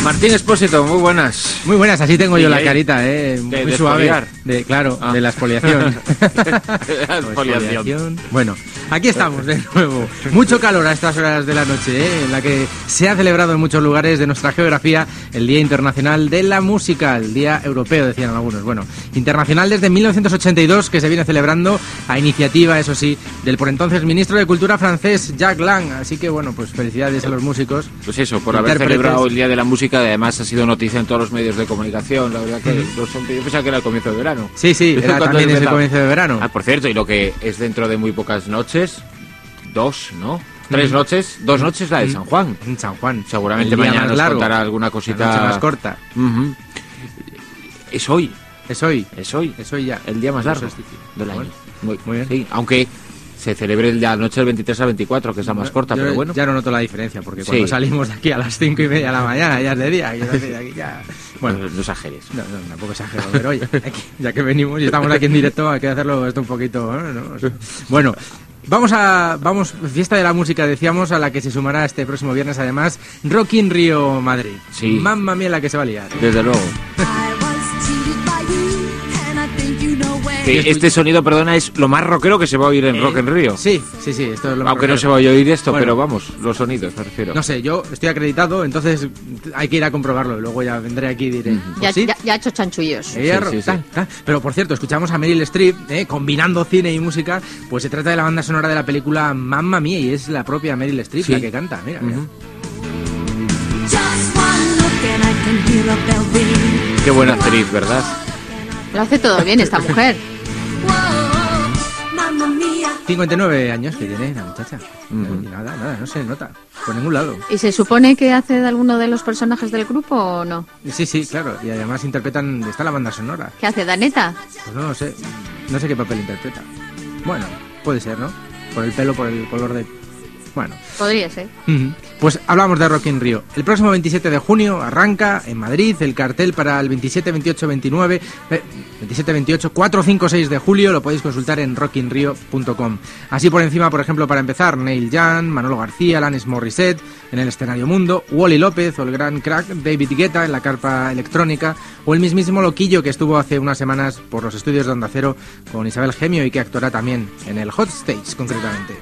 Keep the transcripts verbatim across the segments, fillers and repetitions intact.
Martín Expósito, muy buenas. Muy buenas, así tengo yo ¿Y la ahí? carita, eh, De- muy de suave. exfoliar. De, claro, Ah. de la exfoliación. La exfoliación. Bueno, aquí estamos de nuevo. Mucho calor a estas horas de la noche, ¿eh? En la que se ha celebrado en muchos lugares de nuestra geografía el Día Internacional de la Música, el Día Europeo, decían algunos. Bueno, internacional desde mil novecientos ochenta y dos, que se viene celebrando a iniciativa, eso sí, del por entonces ministro de Cultura francés, Jacques Lang. Así que, bueno, pues felicidades a los músicos. Pues eso, por haber Intérpretes. celebrado el Día de la Música, además ha sido noticia en todos los medios de comunicación. La verdad que los, yo pensaba que era el comienzo de verano. Sí, sí, era Cuando también es el empezaba. comienzo de verano. Ah, por cierto, y lo que es dentro de muy pocas noches, dos, ¿no? Tres noches, dos noches la de San Juan. En San Juan. Seguramente El día mañana más nos largo, contará alguna la cosita noche más corta. Ujú. Es hoy, Es hoy. es hoy, Es hoy ya. el día más El largo solsticio. del año. Bueno, Muy, muy bien. Sí, aunque se celebre el de la noche del veintitrés al veinticuatro, que es la más corta, Yo pero bueno. ya no noto la diferencia, porque cuando Sí. salimos de aquí a las cinco y media de la mañana ya es de día. Quiero decir, aquí ya... Bueno, No, no exageres. no, no, tampoco exagero, pero oye, aquí, ya que venimos y estamos aquí en directo, hay que hacerlo esto un poquito, ¿eh? ¿no? O sea, bueno, vamos a... vamos fiesta de la música, decíamos, a la que se sumará este próximo viernes, además, Rock in Rio Madrid. Sí. Mamma mía la que se va a liar. Desde luego. Que este sonido, perdona, es lo más rockero que se va a oír en Eh, Rock en Río. Sí, sí, sí, esto es lo más Aunque no rockero. se va a oír esto, Bueno. pero vamos, los sonidos me refiero. No sé, yo estoy acreditado, entonces hay que ir a comprobarlo. Y luego ya vendré aquí y diré. Ujú. pues Ya, sí, ya, ya ha hecho chanchullos. Eh, Sí, sí, tal, sí. tal. Pero por cierto, escuchamos a Meryl Streep eh, combinando cine y música. Pues se trata de la banda sonora de la película Mamma Mía y es la propia Meryl Streep Sí. la que canta. Mira, mira. Ujú. Qué buena actriz, ¿verdad? Lo hace todo bien esta mujer. cincuenta y nueve años que tiene la muchacha. Ujú. Y nada, nada, no se nota. Por ningún lado. ¿Y se supone que hace de alguno de los personajes del grupo o no? Sí, sí, claro. Y además interpretan. Está la banda sonora. ¿Qué hace, Daneta? Pues no lo sé. No sé qué papel interpreta. Bueno, puede ser, ¿no? Por el pelo, por el color de. Bueno. Podría ser. Ujú. Pues hablamos de Rock in Rio. El próximo veintisiete de junio arranca en Madrid el cartel para el veintisiete, veintiocho, veintinueve, eh, veintisiete, veintiocho, cuatro, cinco, seis de julio. Lo podéis consultar en rock in rio punto com. Así por encima, por ejemplo, para empezar, Neil Young, Manolo García, Alanis Morissette en el escenario Mundo, Wally López o el gran crack David Guetta en la carpa electrónica, o el mismísimo Loquillo que estuvo hace unas semanas por los estudios de Onda Cero con Isabel Gemio y que actuará también en el Hot Stage concretamente.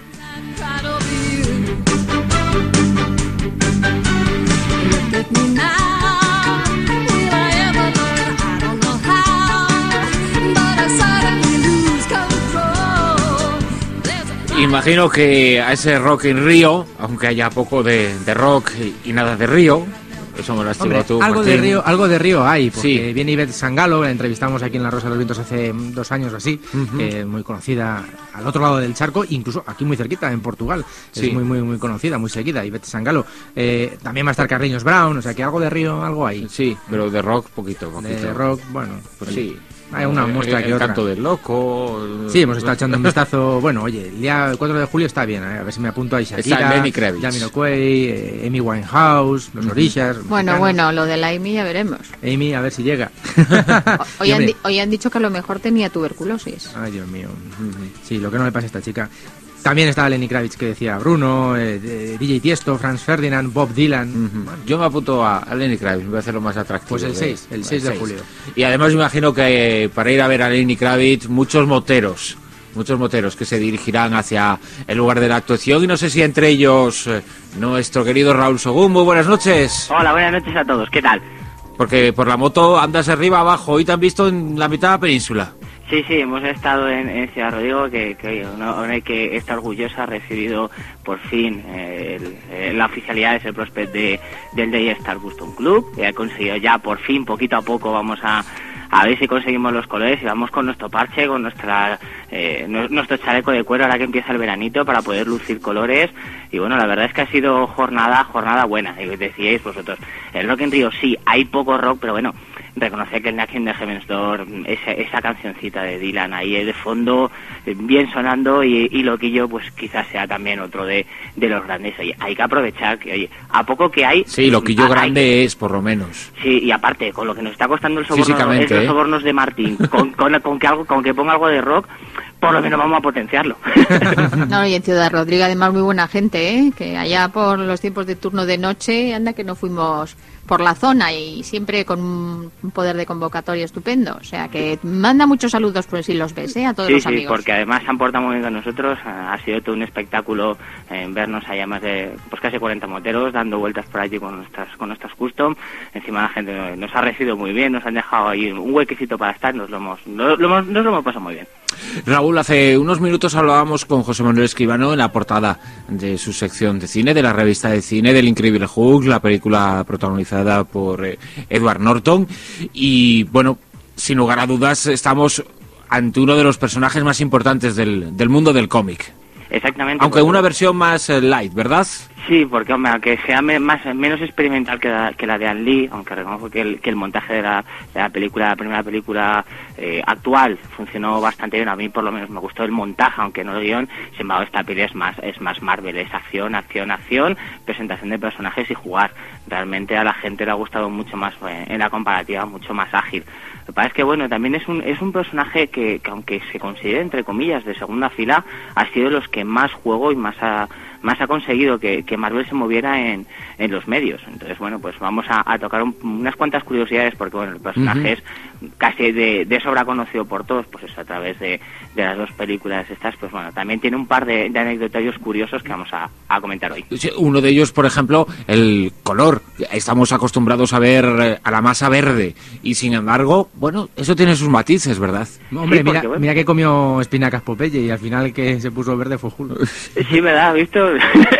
Imagino que a ese Rock en Río, aunque haya poco de, de rock y, y nada de Río, eso me lo has Hombre, chivado tú, algo de Martín. río, algo de río hay, porque Sí. viene Ivette Sangalo, la entrevistamos aquí en La Rosa de los Vientos hace dos años o así, Ujú. que es muy conocida al otro lado del charco, incluso aquí muy cerquita, en Portugal, Sí. es muy muy muy conocida, muy seguida, Ivette Sangalo. Eh, también va a estar Carreños Brown, o sea que algo de río, algo hay. Sí, pero de rock poquito, poquito. De rock, bueno, Pues sí. hay una El- muestra el, que otra. canto del loco. el- Sí, hemos estado echando un vistazo. Bueno, oye, el día cuatro de julio está bien, ¿eh? A ver si me apunto a Shakira, Está Lenny Kravitz. Jamiroquai, eh, Amy Winehouse, los Orishas. los Bueno, mexicanos. bueno, lo de la Amy ya veremos. Amy, a ver si llega. Hoy Y, han, hombre, di- hoy han dicho que a lo mejor tenía tuberculosis. Ay, Dios mío. Sí, lo que no le pasa a esta chica. También estaba Lenny Kravitz, que decía Bruno, eh, eh, D J Tiesto, Franz Ferdinand, Bob Dylan. Ujú. Bueno, Yo me apunto a, a Lenny Kravitz, me voy a hacer lo más atractivo. Pues el de- seis, el seis de julio. Y además me imagino que eh, para ir a ver a Lenny Kravitz, muchos moteros, muchos moteros que se dirigirán hacia el lugar de la actuación, y no sé si entre ellos eh, nuestro querido Raúl Sogún. Muy buenas noches. Hola, buenas noches a todos. ¿Qué tal? Porque por la moto andas arriba, abajo, hoy te han visto en la mitad de la península. Sí, sí, hemos estado en, en Ciudad Rodrigo, que, que oye, uno, uno hay que estar orgulloso, ha recibido por fin eh, el, eh, la oficialidad de ser prospect de, del Day Star Custom Club, que ha conseguido ya por fin, poquito a poco, vamos a, a ver si conseguimos los colores y vamos con nuestro parche, con nuestra eh, nu- nuestro chaleco de cuero ahora que empieza el veranito para poder lucir colores. Y bueno, la verdad es que ha sido jornada, jornada buena. Y decíais vosotros, el Rock en Río sí, hay poco rock, pero bueno, reconocer que el Knocking de Heaven's Door, esa, esa cancioncita de Dylan ahí de fondo, eh, bien sonando, y, y Loquillo pues quizás sea también otro de, de los grandes. Oye, hay que aprovechar que, oye, a poco que hay... Sí, Loquillo hay- grande es, por lo menos. Sí, y aparte, con lo que nos está costando el soborno, Físicamente, los ¿eh? sobornos de Martín, con, con, con que algo, con que ponga algo de rock, por lo menos vamos a potenciarlo. No, y en Ciudad Rodrigo además muy buena gente, ¿eh? Que allá por los tiempos de turno de noche, anda que no fuimos por la zona y siempre con un poder de convocatoria estupendo. O sea que manda muchos saludos por si los ves, ¿eh? A todos sí, los sí, amigos. Sí, porque además se han portado muy bien con nosotros. Ha sido todo un espectáculo eh, vernos allá más de pues casi cuarenta moteros dando vueltas por allí con nuestras con nuestras custom. Encima la gente nos ha recibido muy bien, nos han dejado ahí un huequecito para estar, nos lo hemos, nos lo hemos, nos lo hemos pasado muy bien. Raúl, hace unos minutos hablábamos con José Manuel Escribano en la portada de su sección de cine, de la revista de cine del Increíble Hulk, la película protagonizada por eh, Edward Norton, y bueno, sin lugar a dudas estamos ante uno de los personajes más importantes del, del mundo del cómic. Exactamente. Aunque una versión más eh, light, ¿verdad? Sí, porque hombre, aunque sea me, más menos experimental que la, que la de Ang Lee, aunque reconozco que el, que el montaje de la, de la película, la primera película eh, actual, funcionó bastante bien. A mí por lo menos me gustó el montaje, aunque no el guión. Sin embargo, esta peli es más, es más Marvel, es acción, acción, acción, presentación de personajes y jugar. Realmente a la gente le ha gustado mucho más, eh, en la comparativa, mucho más ágil. Lo que pasa es que bueno, también es un, es un personaje que, que aunque se considere entre comillas de segunda fila, ha sido de los que más juego y más ha, más ha conseguido que, que Marvel se moviera en, en los medios. Entonces bueno, pues vamos a, a tocar un, unas cuantas curiosidades porque bueno, el personaje uh-huh. es casi de, de sobra conocido por todos, pues eso a través de, de las dos películas estas, pues bueno, también tiene un par de, de anecdotarios curiosos que vamos a, a comentar hoy. Uno de ellos, por ejemplo, el color. Estamos acostumbrados a ver a la masa verde y sin embargo, bueno, eso tiene sus matices, ¿verdad? Hombre, sí, porque, mira, bueno. mira que comió espinacas Popeye y al final el que se puso verde fue Hulk. Sí, ¿verdad? ¿Visto?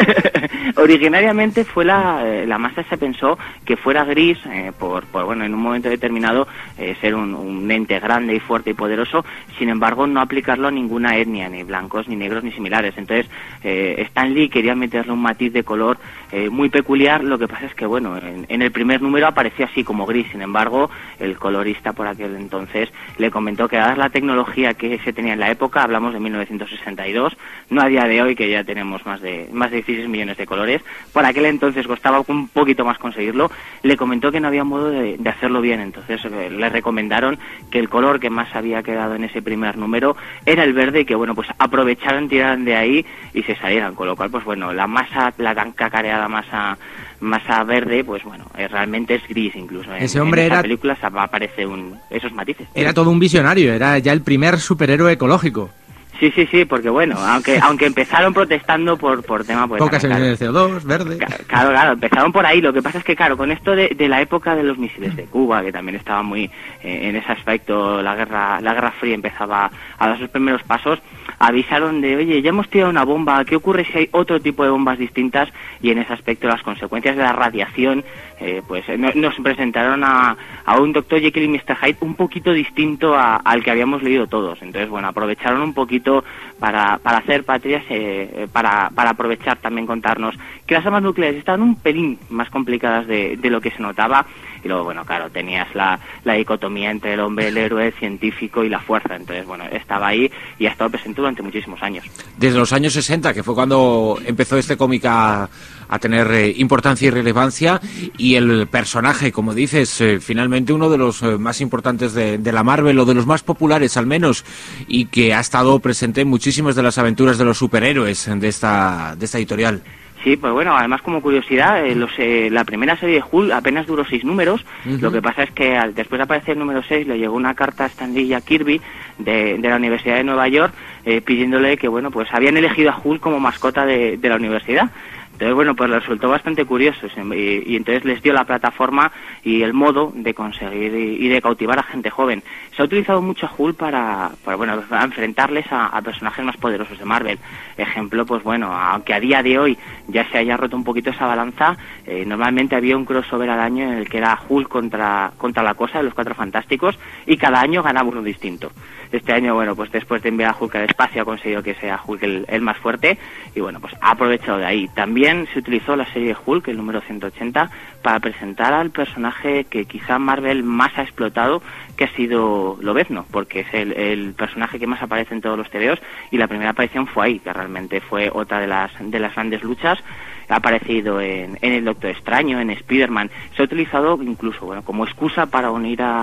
Originariamente fue la, la masa se pensó que fuera gris eh, por, por, bueno, en un momento determinado eh, ser un, un ente grande y fuerte y poderoso, sin embargo no aplicarlo a ninguna etnia, ni blancos, ni negros, ni similares. Entonces eh, Stan Lee quería meterle un matiz de color eh, muy peculiar. Lo que pasa es que, bueno, en, en el primer número aparecía así como gris, sin embargo el colorista por aquel entonces le comentó que dada la tecnología que se tenía en la época, hablamos de mil novecientos sesenta y dos, no a día de hoy que ya tenemos más de más de dieciséis millones de colores, por aquel entonces costaba un poquito más conseguirlo, le comentó que no había modo de, de hacerlo bien. Entonces eh, le recomendaron que el color que más había quedado en ese primer número era el verde y que bueno, pues aprovecharan, tiraran de ahí y se salieran, con lo cual pues bueno, la masa, la tan cacareada masa masa verde, pues bueno, eh, realmente es gris incluso. En, Ese hombre en esa era... película aparece un, esos matices. Era todo un visionario, era ya el primer superhéroe ecológico. Sí, sí, sí, porque bueno, aunque aunque empezaron protestando por por tema... Pues, pocas claro, emisiones de C O dos, verde... Claro, claro, empezaron por ahí. Lo que pasa es que, claro, con esto de, de la época de los misiles de Cuba, que también estaba muy eh, en ese aspecto, la guerra la guerra fría empezaba a dar sus primeros pasos, avisaron de, oye, ya hemos tirado una bomba, ¿qué ocurre si hay otro tipo de bombas distintas? Y en ese aspecto las consecuencias de la radiación, eh, pues no, nos presentaron a, a un doctor Jekyll y mister Hyde un poquito distinto a, al que habíamos leído todos. Entonces, bueno, aprovecharon un poquito para, para hacer patrias, eh, para, para aprovechar también contarnos que las armas nucleares estaban un pelín más complicadas de, de lo que se notaba. Y luego, bueno, claro, tenías la, la dicotomía entre el hombre, el héroe, el científico y la fuerza. Entonces, bueno, estaba ahí y ha estado presente durante muchísimos años. Desde los años sesenta, que fue cuando empezó este cómic a, a tener eh, importancia y relevancia, y el personaje, como dices, eh, finalmente uno de los eh, más importantes de, de la Marvel, o de los más populares al menos, y que ha estado presente en muchísimas de las aventuras de los superhéroes de esta, de esta editorial. Sí, pues bueno, además como curiosidad, eh, los, eh, la primera serie de Hulk apenas duró seis números. Uh-huh. Lo que pasa es que al, después de aparecer el número seis le llegó una carta a Stan Lee y a Kirby de, de la Universidad de Nueva York eh, pidiéndole que, bueno, pues habían elegido a Hulk como mascota de, de la universidad. Entonces, bueno, pues les resultó bastante curioso y, y entonces les dio la plataforma y el modo de conseguir y, y de cautivar a gente joven. Se ha utilizado mucho a Hulk para, para bueno, para enfrentarles a, a personajes más poderosos de Marvel. Ejemplo, pues bueno, aunque a día de hoy ya se haya roto un poquito esa balanza, eh, normalmente había un crossover al año en el que era Hulk contra, contra la Cosa de los Cuatro Fantásticos y cada año ganaba uno distinto. Este año, bueno, pues después de enviar a Hulk al espacio ha conseguido que sea Hulk el, el más fuerte y bueno, pues ha aprovechado de ahí. También se utilizó la serie de Hulk, el número ciento ochenta, para presentar al personaje que quizá Marvel más ha explotado, que ha sido Lobezno, porque es el, el personaje que más aparece en todos los tebeos y la primera aparición fue ahí, que realmente fue otra de las de las grandes luchas. Ha aparecido en, en el Doctor Extraño, en Spider-Man. Se ha utilizado incluso, bueno, como excusa para unir a,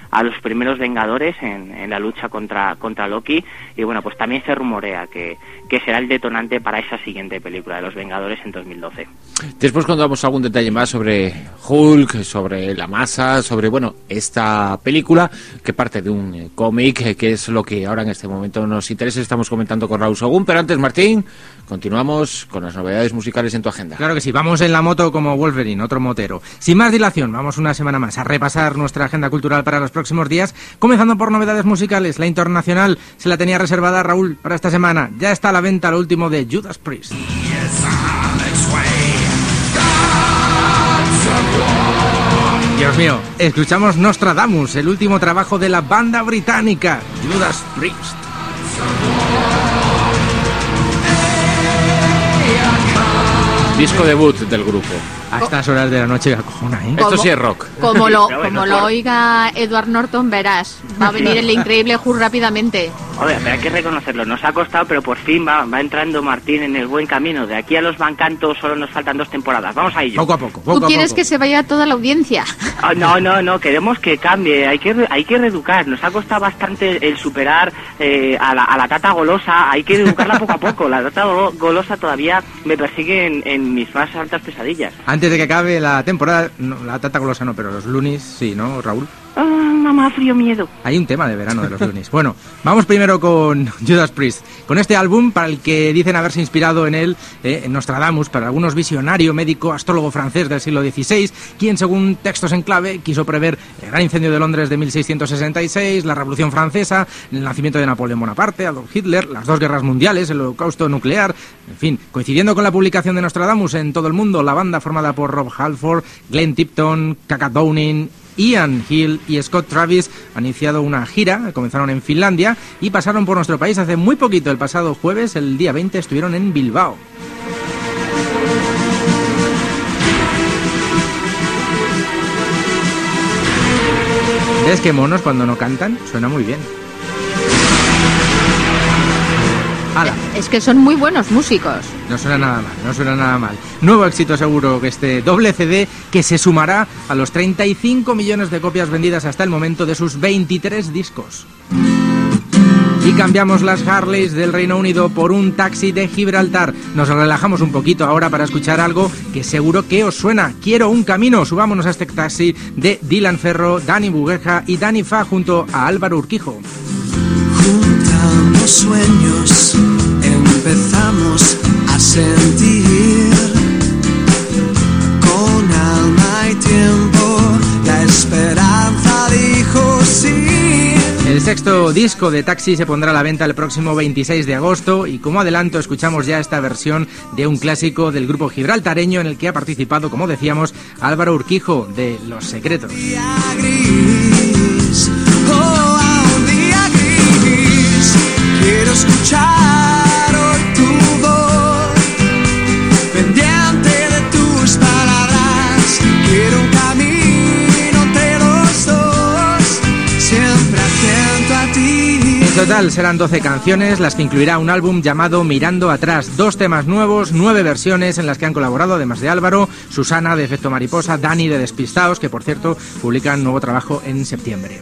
a los primeros Vengadores en, en la lucha contra contra Loki, y bueno, pues también se rumorea que, que será el detonante para esa siguiente película de los Vengadores en dos mil doce. Después contamos algún detalle más sobre Hulk, sobre la masa, sobre, bueno, esta película que parte de un eh, cómic, eh, que es lo que ahora en este momento nos interesa. Estamos comentando con Raúl Sogún, pero antes, Martín, continuamos con las novedades musicales en tu agenda. Claro que sí, vamos en la moto como Wolverine, otro motero. Sin más dilación, vamos una semana más a repasar nuestra agenda cultural para los próximos días, comenzando por novedades musicales. La internacional se la tenía reservada Raúl para esta semana. Ya está a la venta lo último de Judas Priest. Dios mío, escuchamos Nostradamus, el último trabajo de la banda británica Judas Priest. Disco debut del grupo. A estas horas de la noche acojona, ¿eh? Esto sí es rock. Como lo, como lo oiga Edward Norton, verás, va a venir el increíble Hulk rápidamente. Oye, pero hay que reconocerlo, nos ha costado, pero por fin va, va entrando Martín en el buen camino. De aquí a los Bancantos solo nos faltan dos temporadas, vamos a ello. Poco a poco, poco ¿Tú quieres a poco. que se vaya toda la audiencia? Oh, no, no, no, queremos que cambie, hay que re- hay que reeducar. Nos ha costado bastante el superar eh, a, la, a la tata golosa, hay que educarla poco a poco. La tata golo- golosa todavía me persigue en, en mis más altas pesadillas. Antes de que acabe la temporada, no, la tata golosa no, pero los Loonies sí, ¿no, Raúl? Ah, mamá, frío miedo. Hay un tema de verano de los Loonies. Bueno, vamos primero con Judas Priest, con este álbum para el que dicen haberse inspirado en él, eh, en Nostradamus, para algunos visionario, médico, astrólogo francés del siglo dieciséis, quien según textos en clave quiso prever el gran incendio de Londres de mil seiscientos sesenta y seis, la Revolución Francesa, el nacimiento de Napoleón Bonaparte, Adolf Hitler, las dos guerras mundiales, el holocausto nuclear, en fin, coincidiendo con la publicación de Nostradamus en todo el mundo, la banda formada por Rob Halford, Glenn Tipton, Kaka Downing, Ian Hill y Scott Travis han iniciado una gira, comenzaron en Finlandia y pasaron por nuestro país hace muy poquito, el pasado jueves, el día veinte, estuvieron en Bilbao. ¿Ves qué monos cuando no cantan? Suena muy bien. ¡Hala! Es que son muy buenos músicos. No suena nada mal, no suena nada mal. Nuevo éxito seguro que este doble C D que se sumará a los treinta y cinco millones de copias vendidas hasta el momento de sus veintitrés discos. Y cambiamos las Harleys del Reino Unido por un taxi de Gibraltar. Nos relajamos un poquito ahora para escuchar algo que seguro que os suena. Quiero un camino. Subámonos a este taxi de Dylan Ferro, Dani Bugueja y Dani Fa junto a Álvaro Urquijo. Juntamos sueños, empezamos a sentir con alma y tiempo, la esperanza dijo sí. El sexto disco de Taxi se pondrá a la venta el próximo veintiséis de agosto y como adelanto escuchamos ya esta versión de un clásico del grupo gibraltareño en el que ha participado, como decíamos, Álvaro Urquijo de Los Secretos. Día gris, oh, a un día gris, quiero escuchar hoy tu voz, pendiente de tus palabras, quiero un camino entre los dos, siempre atento a ti. En total serán doce canciones, las que incluirá un álbum llamado Mirando Atrás, dos temas nuevos, nueve versiones en las que han colaborado, además de Álvaro, Susana de Efecto Mariposa, Dani de Despistaos, que por cierto publican nuevo trabajo en septiembre.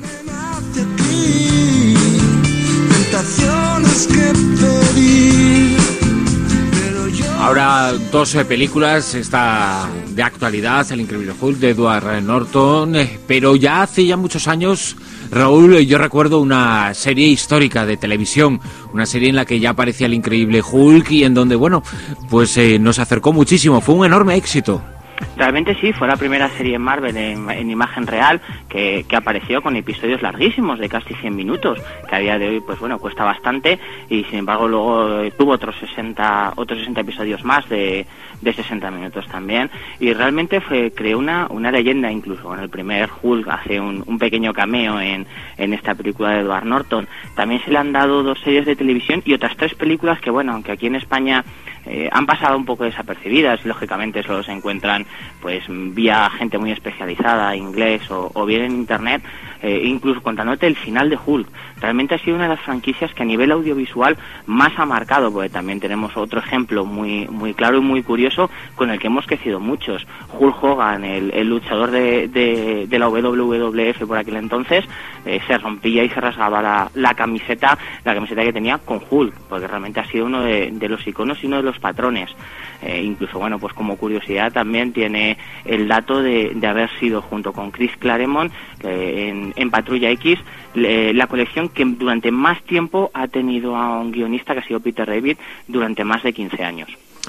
Tentaciones que pedir, pero yo... Ahora dos eh, películas, esta de actualidad, El Increíble Hulk de Edward Norton, eh, pero ya hace ya muchos años, Raúl, yo recuerdo una serie histórica de televisión, una serie en la que ya aparecía El Increíble Hulk y en donde, bueno, pues eh, nos acercó muchísimo, fue un enorme éxito. Realmente sí, fue la primera serie en Marvel en, en imagen real que, que apareció con episodios larguísimos de casi cien minutos, que a día de hoy pues bueno cuesta bastante, y sin embargo luego eh, tuvo otros sesenta otros sesenta episodios más de, de sesenta minutos también, y realmente fue creó una una leyenda. Incluso en el primer Hulk hace un, un pequeño cameo en, en esta película de Edward Norton. También se le han dado dos series de televisión y otras tres películas que bueno, aunque aquí en España eh, han pasado un poco desapercibidas y lógicamente solo se encuentran pues vía gente muy especializada, inglés o, o bien en internet, eh, incluso contándote el final de Hulk. Realmente ha sido una de las franquicias que a nivel audiovisual más ha marcado, porque también tenemos otro ejemplo muy muy claro y muy curioso con el que hemos crecido muchos. Hulk Hogan, el, el luchador de, de, de la W W F por aquel entonces, eh, se rompía y se rasgaba la, la camiseta, la camiseta que tenía con Hulk, porque realmente ha sido uno de, de los iconos y uno de los patrones. Eh, incluso, bueno, pues como curiosidad también tiene el dato de, de haber sido, junto con Chris Claremont, eh, en, en Patrulla X, le, la colección que durante más tiempo ha tenido a un guionista, que ha sido Peter David, durante más de quince años.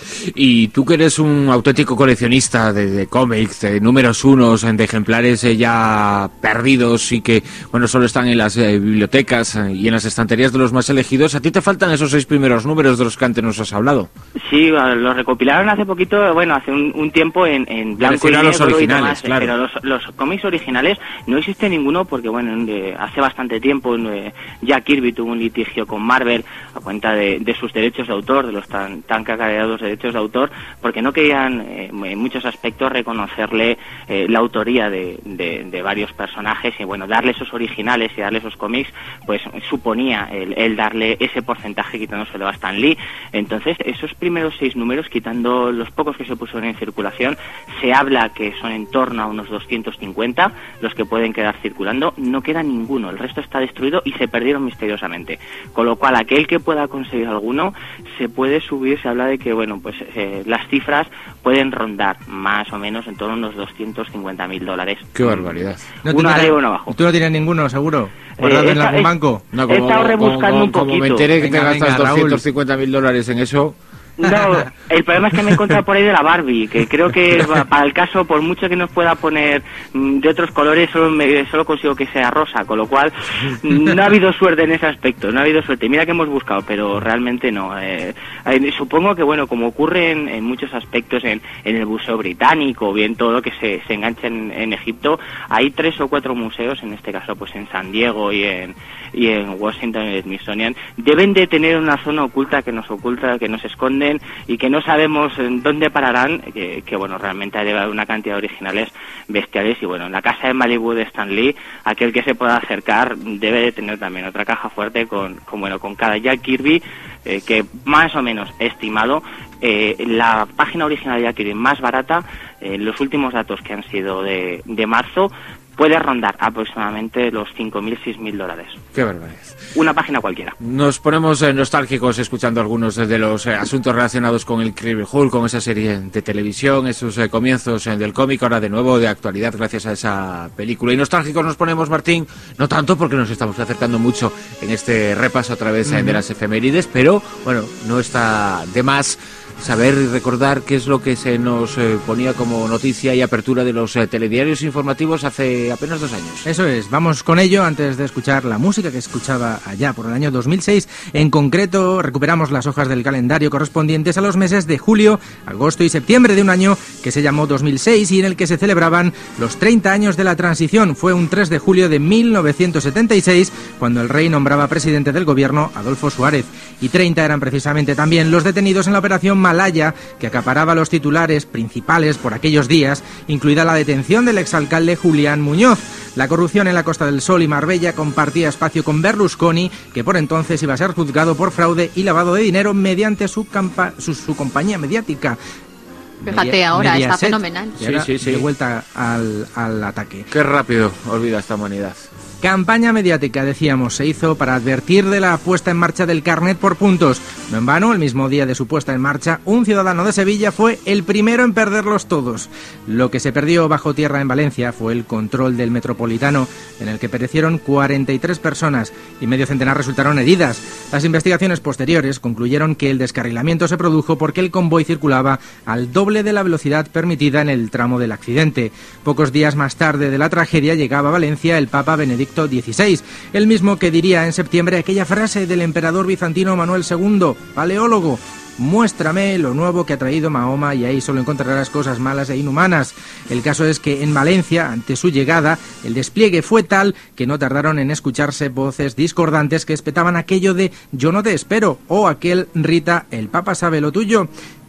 Y tú, que eres un auténtico coleccionista de, de cómics, de números unos, de ejemplares eh, ya perdidos y que, bueno, solo están en las eh, bibliotecas eh, y en las estanterías de los más elegidos, ¿a ti te faltan esos seis primeros números de los que antes nos has hablado? Sí, los recopilaron hace poquito, bueno, hace un, un tiempo en, en blanco y negro, los originales, y demás, claro. Pero los, los cómics originales no existe ninguno porque, bueno, de, hace bastante tiempo eh, Jack Kirby tuvo un litigio con Marvel a cuenta de, de sus derechos de autor, de los tan, tan cacareados derechos de autor, porque no querían eh, en muchos aspectos reconocerle eh, la autoría de, de, de varios personajes, y bueno, darle esos originales y darle esos cómics, pues suponía el, el darle ese porcentaje quitándoselo a Stan Lee. Entonces, esos primeros seis números, quitando los pocos que se pusieron en circulación, se habla que son en torno a unos doscientos cincuenta los que pueden quedar circulando, no queda ninguno, el resto está destruido y se perdieron misteriosamente, con lo cual aquel que pueda conseguir alguno se puede subir. Se habla de que, bueno, pues eh, las cifras pueden rondar más o menos en torno a unos doscientos cincuenta mil dólares. ¡Qué barbaridad! No uno tienes, arriba, uno abajo. ¿Tú no tienes ninguno, seguro? ¿Guardado Eh, en esta- algún es- banco? No, He estado rebuscando un como me poquito. enteré que te Venga, gastas venga, Raúl. doscientos cincuenta mil dólares en eso... No, el problema es que me he encontrado por ahí de la Barbie, que creo que va- para el caso, por mucho que nos pueda poner mm, de otros colores, solo, me, solo consigo que sea rosa, con lo cual mm, no ha habido suerte en ese aspecto, no ha habido suerte. Mira que hemos buscado, pero realmente no. Eh, eh, supongo que, bueno, como ocurre en, en muchos aspectos en, en el Museo Británico, o bien todo lo que se, se engancha en, en Egipto, hay tres o cuatro museos, en este caso pues en San Diego y en, y en Washington y el Smithsonian, deben de tener una zona oculta que nos oculta, que nos esconde y que no sabemos en dónde pararán, que, que bueno, realmente debe haber una cantidad de originales bestiales. Y bueno, en la casa de Malibu de Stan Lee, aquel que se pueda acercar debe de tener también otra caja fuerte con, con bueno, con cada Jack Kirby, eh, que más o menos estimado, eh, la página original de Jack Kirby más barata, eh, los últimos datos que han sido de, de marzo, puede rondar aproximadamente los cinco mil, seis mil dólares. ¡Qué barbaridad! Una página cualquiera. Nos ponemos eh, nostálgicos escuchando algunos de los eh, asuntos relacionados con el Increíble Hulk, con esa serie de televisión, esos eh, comienzos eh, del cómic, ahora de nuevo de actualidad gracias a esa película. Y nostálgicos nos ponemos, Martín, no tanto porque nos estamos acercando mucho en este repaso a través eh, de las efemérides, pero bueno, no está de más saber y recordar qué es lo que se nos eh, ponía como noticia y apertura de los eh, telediarios informativos hace apenas dos años. Eso es, vamos con ello antes de escuchar la música que escuchaba allá por el año dos mil seis. En concreto, recuperamos las hojas del calendario correspondientes a los meses de julio, agosto y septiembre de un año que se llamó dos mil seis y en el que se celebraban los treinta años de la transición. Fue un tres de julio de mil novecientos setenta y seis cuando el rey nombraba presidente del gobierno Adolfo Suárez. Y treinta eran precisamente también los detenidos en la operación Malaya, que acaparaba los titulares principales por aquellos días, incluida la detención del exalcalde Julián Muñoz. La corrupción en la Costa del Sol y Marbella compartía espacio con Berlusconi, que por entonces iba a ser juzgado por fraude y lavado de dinero mediante su, campa- su, su compañía mediática. Fíjate, Media- ahora está Mediaset. fenomenal. Y ahora, Sí, sí, sí. de vuelta al, al ataque. Qué rápido olvida esta humanidad. Campaña mediática, decíamos, se hizo para advertir de la puesta en marcha del carnet por puntos. No en vano, el mismo día de su puesta en marcha, un ciudadano de Sevilla fue el primero en perderlos todos. Lo que se perdió bajo tierra en Valencia fue el control del Metropolitano, en el que perecieron cuarenta y tres personas y medio centenar resultaron heridas. Las investigaciones posteriores concluyeron que el descarrilamiento se produjo porque el convoy circulaba al doble de la velocidad permitida en el tramo del accidente. Pocos días más tarde de la tragedia llegaba a Valencia el Papa Benedicto dieciséis, el mismo que diría en septiembre aquella frase del emperador bizantino Manuel segundo, paleólogo: muéstrame lo nuevo que ha traído Mahoma y ahí solo encontrarás cosas malas e inhumanas. El caso es que en Valencia, ante su llegada, el despliegue fue tal que no tardaron en escucharse voces discordantes que espetaban aquello de «yo no te espero» o aquel «Rita, el Papa sabe lo tuyo».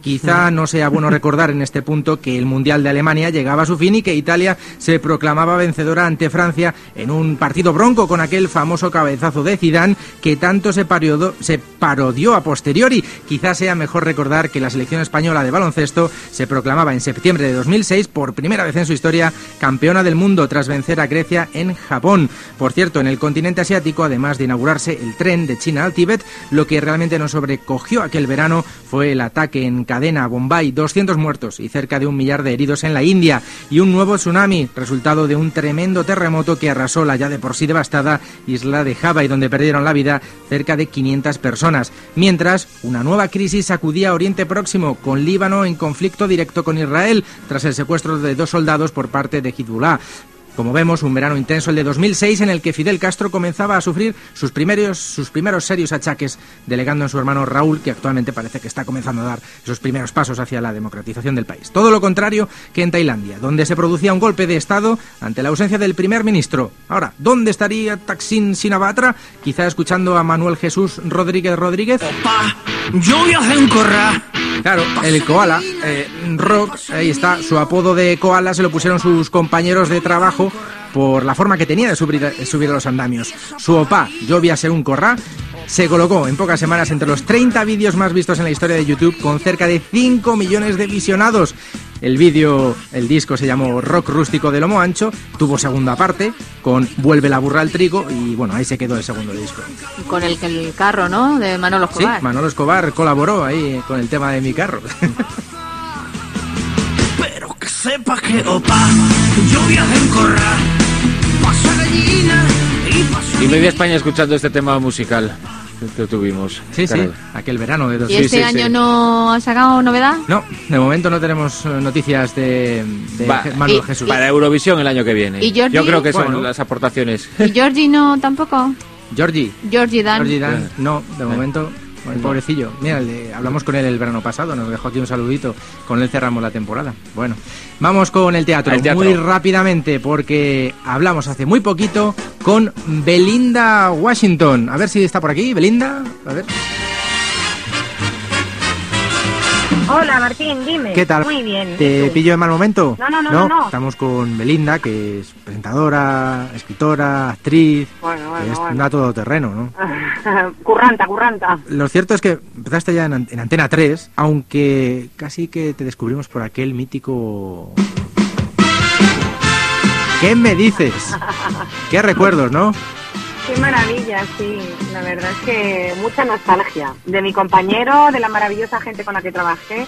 Quizá no sea bueno recordar en este punto que el Mundial de Alemania llegaba a su fin y que Italia se proclamaba vencedora ante Francia en un partido bronco con aquel famoso cabezazo de Zidane que tanto se parodió, se parodió a posteriori. Quizá sea mejor recordar que la selección española de baloncesto se proclamaba en septiembre de dos mil seis por primera vez en su historia campeona del mundo tras vencer a Grecia en Japón. Por cierto, en el continente asiático, además de inaugurarse el tren de China al Tíbet, lo que realmente nos sobrecogió aquel verano fue el ataque en cadena a Bombay, doscientos muertos y cerca de un millar de heridos en la India, y un nuevo tsunami, resultado de un tremendo terremoto que arrasó la ya de por sí devastada isla de Java y donde perdieron la vida cerca de quinientas personas. Mientras, una nueva crisis sacudía a Oriente Próximo, con Líbano en conflicto directo con Israel, tras el secuestro de dos soldados por parte de Hezbollah. Como vemos, un verano intenso el de dos mil seis en el que Fidel Castro comenzaba a sufrir sus primeros, sus primeros serios achaques, delegando en su hermano Raúl, que actualmente parece que está comenzando a dar esos primeros pasos hacia la democratización del país. Todo lo contrario que en Tailandia, donde se producía un golpe de Estado ante la ausencia del primer ministro. Ahora, ¿dónde estaría Thaksin Shinawatra? Quizá escuchando a Manuel Jesús Rodríguez Rodríguez. Opa, yo viajé en corra. Claro, el koala, eh, Rock, ahí está, su apodo de koala se lo pusieron sus compañeros de trabajo por la forma que tenía de subir, de subir a los andamios. Su opá, yo vi a ser un corrá, se colocó en pocas semanas entre los treinta vídeos más vistos en la historia de YouTube, con cerca de cinco millones de visionados. El vídeo, el disco se llamó Rock Rústico de Lomo Ancho, tuvo segunda parte con Vuelve la burra al trigo y bueno, ahí se quedó el segundo disco. Con el, el carro, ¿no? De Manolo Escobar. Sí, Manolo Escobar colaboró ahí con el tema de Mi carro. Pero que sepa que opa, yo viajé en corra. Pasa gallina y pasa... Y media España escuchando este tema musical que tuvimos. Sí, Caray. sí, aquel verano de dos ¿Y mil. este sí, año sí. no ha sacado novedad? No, de momento no tenemos eh, noticias de, de Va, Je- Manuel y- Jesús. Para Eurovisión el año que viene. ¿Y Georgie? Yo creo que son Bueno. las aportaciones. ¿Y Georgie no tampoco? Georgie, Georgie Dan. Georgie Dan, Eh. no, de momento, el pobrecillo. Mira, le- hablamos con él el verano pasado, nos dejó aquí un saludito, con él cerramos la temporada. Bueno, vamos con el teatro, El teatro. muy rápidamente, porque hablamos hace muy poquito con Belinda Washington. A ver si está por aquí, Belinda, a ver. Hola Martín, dime. ¿Qué tal? Muy bien. ¿Te ¿Y tú? pillo en mal momento? No, no, no, no, no. Estamos con Belinda, que es presentadora, escritora, actriz. Bueno, bueno, es bueno. una todoterreno, ¿no? curranta, curranta. Lo cierto es que empezaste ya en, An- en Antena tres, aunque casi que te descubrimos por aquel mítico... ¿Qué me dices? ¿Qué recuerdos, no? Qué maravilla, sí. La verdad es que mucha nostalgia de mi compañero, de la maravillosa gente con la que trabajé.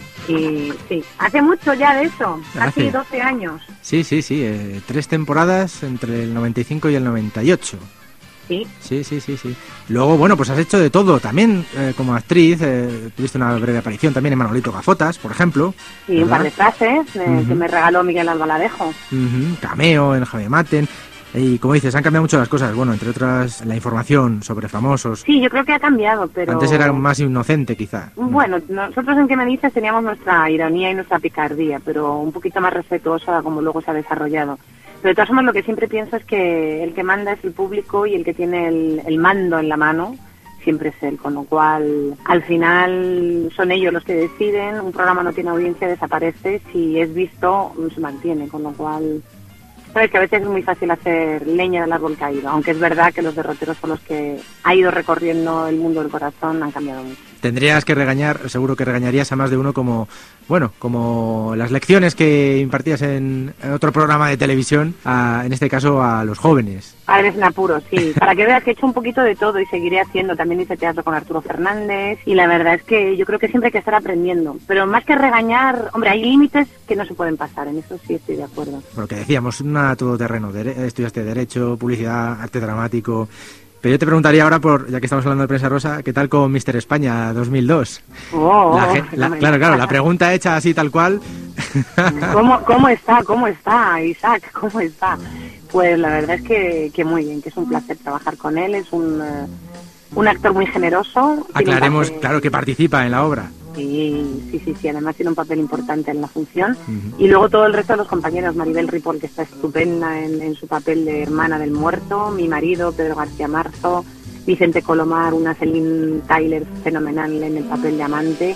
Y sí, hace mucho ya de eso, casi Hace. doce años. Sí, sí, sí, eh, tres temporadas entre el noventa y cinco y el noventa y ocho. Sí, Sí, sí, sí, sí. Luego, bueno, pues has hecho de todo. También eh, como actriz, eh, tuviste una breve aparición también en Manolito Gafotas, por ejemplo. y un par de ¿verdad? frases eh, Ujú. que me regaló Miguel Albaladejo. Ujú, cameo en Javier Maten. Y como dices, han cambiado mucho las cosas. Bueno, entre otras, la información sobre famosos. Sí, yo creo que ha cambiado, pero... Antes era más inocente, quizá. Bueno, nosotros en Que me dices teníamos nuestra ironía y nuestra picardía, pero un poquito más respetuosa como luego se ha desarrollado. Pero de todas formas lo que siempre pienso es que el que manda es el público y el que tiene el, el mando en la mano siempre es él, con lo cual al final son ellos los que deciden, un programa no tiene audiencia, desaparece, si es visto se mantiene, con lo cual... Sabes que a veces es muy fácil hacer leña del árbol caído, aunque es verdad que los derroteros son los que ha ido recorriendo el mundo del corazón, han cambiado mucho. Tendrías que regañar, seguro que regañarías a más de uno como, bueno, como las lecciones que impartías en, en otro programa de televisión, a- en este caso a los jóvenes. Padres en apuros, sí. Para que veas que he hecho un poquito de todo y seguiré haciendo. También hice teatro con Arturo Fernández y la verdad es que yo creo que siempre hay que estar aprendiendo. Pero más que regañar, hombre, hay límites que no se pueden pasar, en eso sí estoy de acuerdo. Bueno, que decíamos, una todoterreno, dere- estudiaste Derecho, Publicidad, Arte Dramático... Pero yo te preguntaría ahora, por ya que estamos hablando de Prensa Rosa, ¿qué tal con míster España dos mil dos? Oh, La oh, gen- la- no me claro, claro, la digas. pregunta hecha así tal cual. ¿Cómo, ¿Cómo está? ¿Cómo está, Isaac? ¿Cómo está? Pues la verdad es que, que muy bien, que es un placer trabajar con él, es un, eh, un actor muy generoso. tiene un Aclaremos, papel- claro, que participa en la obra. Sí, sí, sí, sí, además tiene un papel importante en la función. Ujú. Y luego todo el resto de los compañeros, Maribel Ripoll, que está estupenda en, en su papel de hermana del muerto, mi marido, Pedro García Marzo, Vicente Colomar, una Celine Tyler fenomenal en el papel de amante.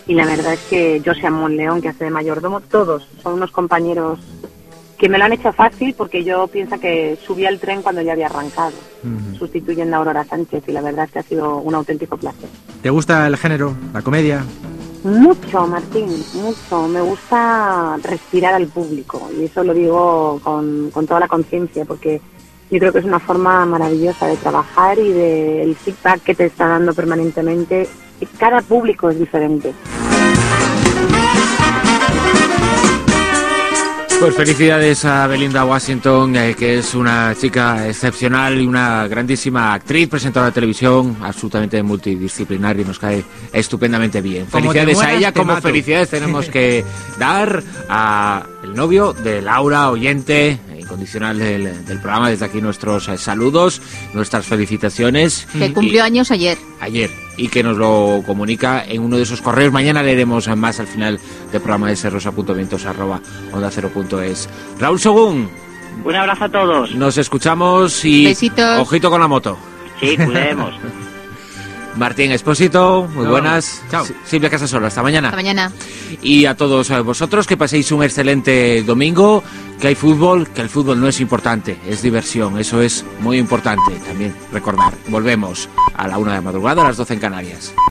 y la verdad es que José Amón León, que hace de mayordomo, todos son unos compañeros que me lo han hecho fácil, porque yo pienso que subí al tren cuando ya había arrancado, uh-huh. sustituyendo a Aurora Sánchez, y la verdad es que ha sido un auténtico placer. ¿Te gusta el género, la comedia? Mucho, Martín, mucho. Me gusta respirar al público, y eso lo digo con, con toda la conciencia, porque yo creo que es una forma maravillosa de trabajar y de el feedback que te está dando permanentemente. Cada público es diferente. Pues felicidades a Belinda Washington, eh, que es una chica excepcional y una grandísima actriz, presentadora de televisión, absolutamente multidisciplinar y nos cae estupendamente bien. Como felicidades mueras, a ella, como mato. felicidades tenemos que dar a el novio de Laura, oyente incondicional del, del programa. Desde aquí nuestros eh, saludos, nuestras felicitaciones. Que cumplió y, años ayer. Ayer. Y que nos lo comunica en uno de esos correos. Mañana leeremos más al final del programa de rosa punto vientos arroba onda cero punto es. Raúl Según. Un abrazo a todos. Nos escuchamos y... Besitos. Ojito con la moto. Sí, cuidemos. Martín Expósito, muy no, buenas. Chao. Silvia Casasola, hasta mañana. Hasta mañana. Y a todos vosotros que paséis un excelente domingo, que hay fútbol, que el fútbol no es importante, es diversión, eso es muy importante también recordar. Volvemos a la una de la madrugada, a las doce en Canarias.